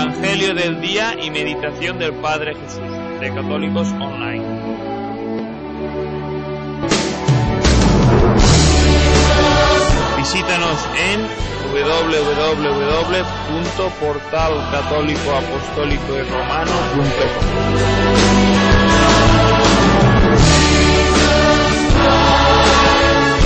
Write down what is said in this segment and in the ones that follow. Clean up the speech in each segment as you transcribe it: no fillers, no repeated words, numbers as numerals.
Evangelio del día y meditación del Padre Jesús, de Católicos Online. Visítanos en www.portalcatólicoapostólicoyromano.com.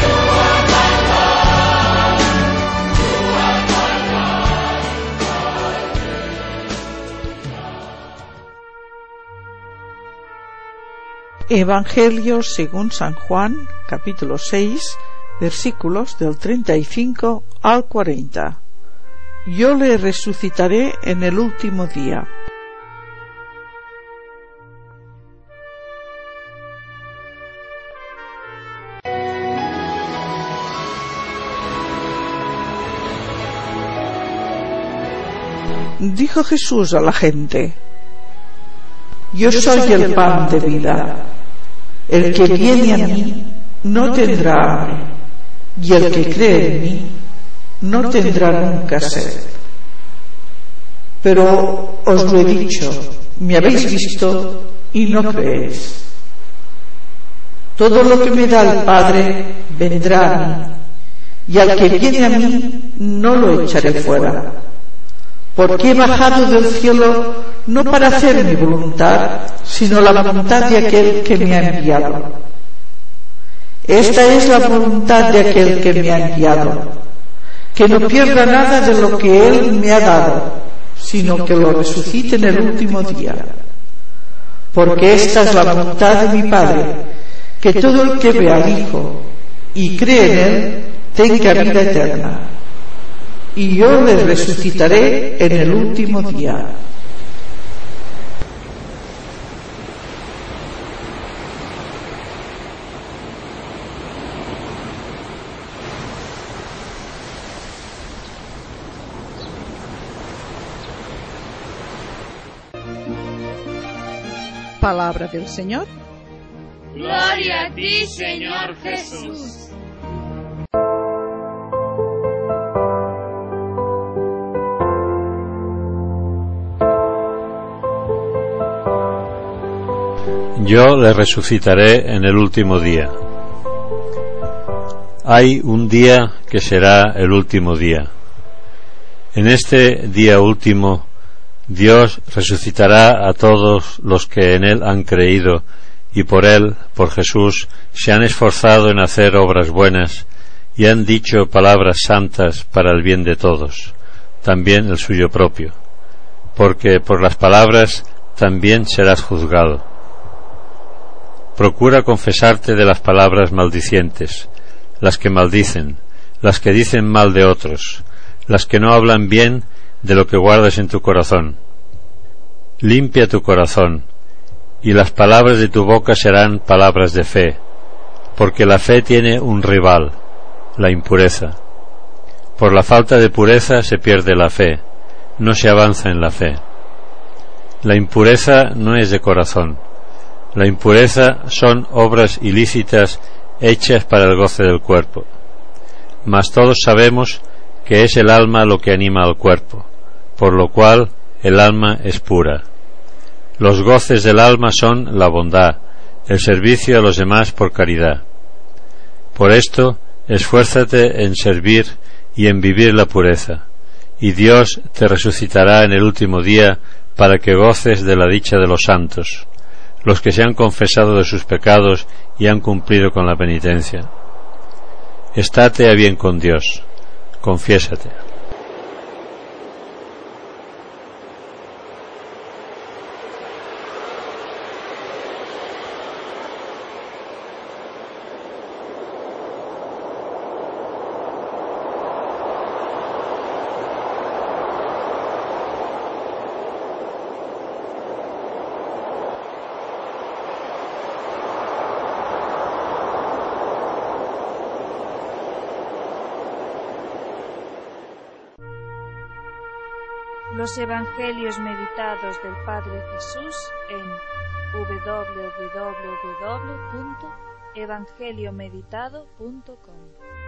Evangelio según San Juan, capítulo 6, versículos del 35 al 40. Yo le resucitaré en el último día. Dijo Jesús a la gente: Yo soy el pan de vida. El que viene a mí no tendrá hambre, y el que cree en mí no tendrá nunca sed. Pero os lo he dicho, me habéis visto y no creéis. Todo lo que me da el Padre vendrá a mí, y al que viene a mí no lo echaré fuera. Porque he bajado del cielo no para hacer mi voluntad, sino la voluntad de aquel que me ha enviado. Esta es la voluntad de aquel que me ha enviado, que no pierda nada de lo que él me ha dado, sino que lo resucite en el último día. Porque esta es la voluntad de mi Padre, que todo el que ve al Hijo y cree en él tenga vida eterna. Y yo le resucitaré en el último día. Palabra del Señor. Gloria a ti, Señor Jesús. Yo le resucitaré en el último día. Hay un día que será el último día. En este día último, Dios resucitará a todos los que en Él han creído y por Él, por Jesús, se han esforzado en hacer obras buenas y han dicho palabras santas para el bien de todos, también el suyo propio, porque por las palabras también serás juzgado. Procura confesarte de las palabras maldicientes, las que maldicen, las que dicen mal de otros, las que no hablan bien de lo que guardas en tu corazón. Limpia tu corazón, y las palabras de tu boca serán palabras de fe, porque la fe tiene un rival, la impureza. Por la falta de pureza se pierde la fe, no se avanza en la fe. La impureza no es de corazón. La impureza son obras ilícitas hechas para el goce del cuerpo. Mas todos sabemos que es el alma lo que anima al cuerpo, por lo cual el alma es pura. Los goces del alma son la bondad, el servicio a los demás por caridad. Por esto, esfuérzate en servir y en vivir la pureza, y Dios te resucitará en el último día para que goces de la dicha de los santos, los que se han confesado de sus pecados y han cumplido con la penitencia. Estate a bien con Dios, confiésate. Los Evangelios meditados del Padre Jesús en www.evangeliomeditado.com.